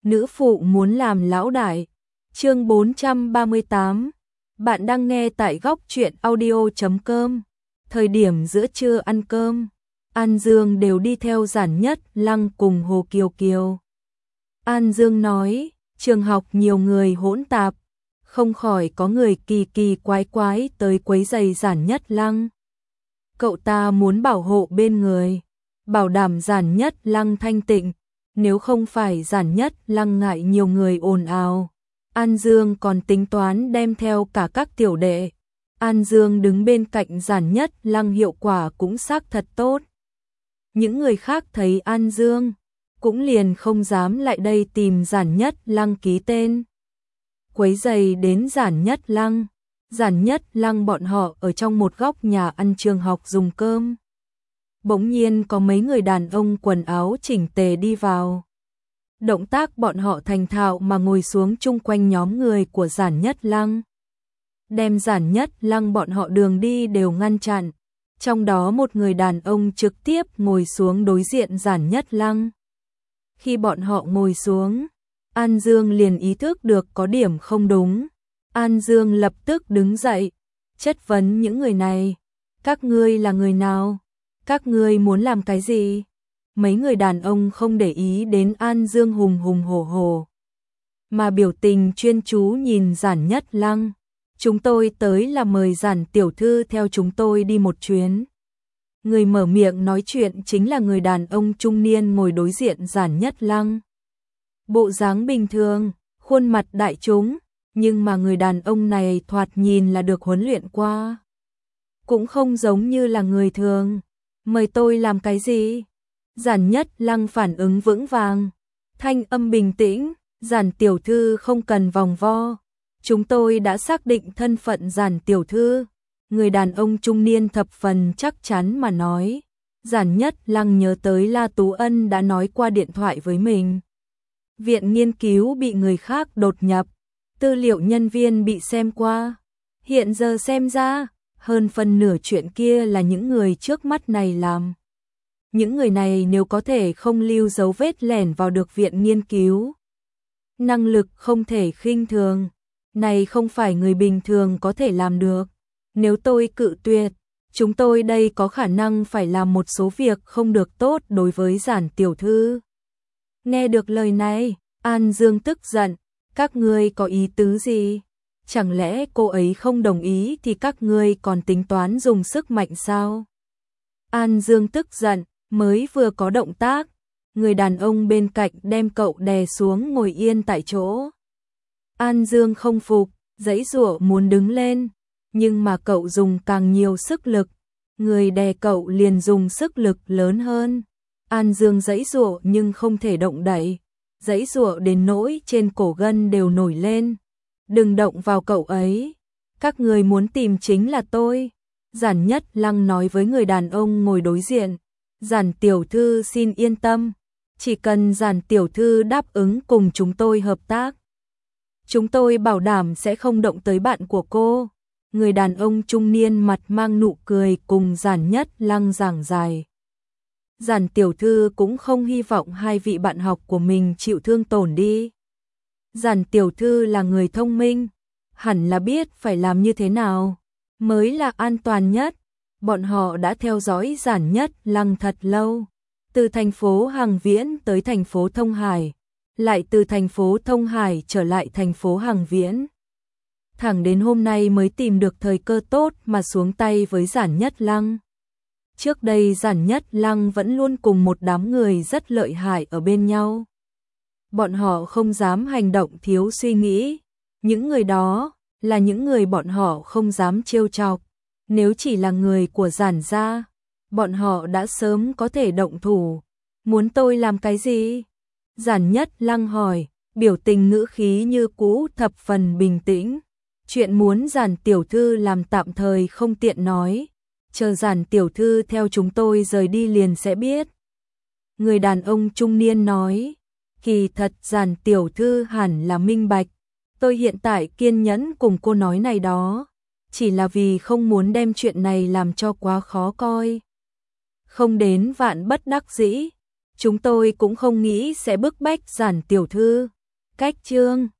nữ phụ muốn làm lão đại. Chương 438. Bạn đang nghe tại góc truyện audio.com. Thời điểm giữa trưa ăn cơm, An Dương đều đi theo Giản Nhất Lăng cùng Hồ Kiều Kiều. An Dương nói, trường học nhiều người hỗn tạp, không khỏi có người kỳ kỳ quái quái tới quấy rầy Giản Nhất Lăng. Cậu ta muốn bảo hộ bên người, bảo đảm Giản Nhất Lăng thanh tịnh, nếu không phải Giản Nhất Lăng ngại nhiều người ồn ào. An Dương còn tính toán đem theo cả các tiểu đệ. An Dương đứng bên cạnh Giản Nhất Lăng hiệu quả cũng xác thật tốt. Những người khác thấy An Dương cũng liền không dám lại đây tìm Giản Nhất Lăng ký tên. Quấy rầy đến Giản Nhất Lăng. Giản Nhất Lăng bọn họ ở trong một góc nhà ăn trường học dùng cơm. Bỗng nhiên có mấy người đàn ông quần áo chỉnh tề đi vào. Động tác bọn họ thành thạo mà ngồi xuống chung quanh nhóm người của Giản Nhất Lăng. Đem Giản Nhất Lăng bọn họ đường đi đều ngăn chặn. Trong đó một người đàn ông trực tiếp ngồi xuống đối diện Giản Nhất Lăng. Khi bọn họ ngồi xuống, An Dương liền ý thức được có điểm không đúng. An Dương lập tức đứng dậy, chất vấn những người này. Các ngươi là người nào? Các ngươi muốn làm cái gì? Mấy người đàn ông không để ý đến An Dương hùng hùng hổ hổ, mà biểu tình chuyên chú nhìn Giản Nhất Lăng. Chúng tôi tới là mời Giản tiểu thư theo chúng tôi đi một chuyến. Người mở miệng nói chuyện chính là người đàn ông trung niên ngồi đối diện Giản Nhất Lăng. Bộ dáng bình thường, khuôn mặt đại chúng, nhưng mà người đàn ông này thoạt nhìn là được huấn luyện qua. Cũng không giống như là người thường. Mời tôi làm cái gì? Giản Nhất Lăng phản ứng vững vàng, thanh âm bình tĩnh, Giản tiểu thư không cần vòng vo. Chúng tôi đã xác định thân phận Giản tiểu thư. Người đàn ông trung niên thập phần chắc chắn mà nói. Giản Nhất Lăng nhớ tới La Tú Ân đã nói qua điện thoại với mình. Viện nghiên cứu bị người khác đột nhập, tư liệu nhân viên bị xem qua. Hiện giờ xem ra, hơn phần nửa chuyện kia là những người trước mắt này làm. Những người này nếu có thể không lưu dấu vết lẻn vào được viện nghiên cứu, năng lực không thể khinh thường, này không phải người bình thường có thể làm được. Nếu tôi cự tuyệt, chúng tôi đây có khả năng phải làm một số việc không được tốt đối với Giản tiểu thư. Nghe được lời này, An Dương tức giận, các ngươi có ý tứ gì? Chẳng lẽ cô ấy không đồng ý thì các ngươi còn tính toán dùng sức mạnh sao? An Dương tức giận, mới vừa có động tác, người đàn ông bên cạnh đem cậu đè xuống ngồi yên tại chỗ. An Dương không phục, giãy giụa muốn đứng lên, nhưng mà cậu dùng càng nhiều sức lực, người đè cậu liền dùng sức lực lớn hơn. An Dương giãy giụa nhưng không thể động đậy, giãy giụa đến nỗi trên cổ gân đều nổi lên. Đừng động vào cậu ấy, các người muốn tìm chính là tôi. Giản Nhất Lăng nói với người đàn ông ngồi đối diện. Giản tiểu thư xin yên tâm, chỉ cần Giản tiểu thư đáp ứng cùng chúng tôi hợp tác, chúng tôi bảo đảm sẽ không động tới bạn của cô. Người đàn ông trung niên mặt mang nụ cười cùng Giản Nhất Lăng giảng giải. Giản tiểu thư cũng không hy vọng hai vị bạn học của mình chịu thương tổn đi. Giản tiểu thư là người thông minh, hẳn là biết phải làm như thế nào mới là an toàn nhất. Bọn họ đã theo dõi Giản Nhất Lăng thật lâu, từ thành phố Hằng Viễn tới thành phố Thông Hải, lại từ thành phố Thông Hải trở lại thành phố Hằng Viễn. Thẳng đến hôm nay mới tìm được thời cơ tốt mà xuống tay với Giản Nhất Lăng. Trước đây Giản Nhất Lăng vẫn luôn cùng một đám người rất lợi hại ở bên nhau. Bọn họ không dám hành động thiếu suy nghĩ. Những người đó là những người bọn họ không dám trêu chọc. Nếu chỉ là người của Giản gia, bọn họ đã sớm có thể động thủ. Muốn tôi làm cái gì? Giản Nhất Lăng hỏi, biểu tình ngữ khí như cũ thập phần bình tĩnh. Chuyện muốn Giản tiểu thư làm tạm thời không tiện nói. Chờ Giản tiểu thư theo chúng tôi rời đi liền sẽ biết. Người đàn ông trung niên nói, kỳ thật Giản tiểu thư hẳn là minh bạch. Tôi hiện tại kiên nhẫn cùng cô nói này đó, chỉ là vì không muốn đem chuyện này làm cho quá khó coi. Không đến vạn bất đắc dĩ, chúng tôi cũng không nghĩ sẽ bức bách Giản tiểu thư. Cách chương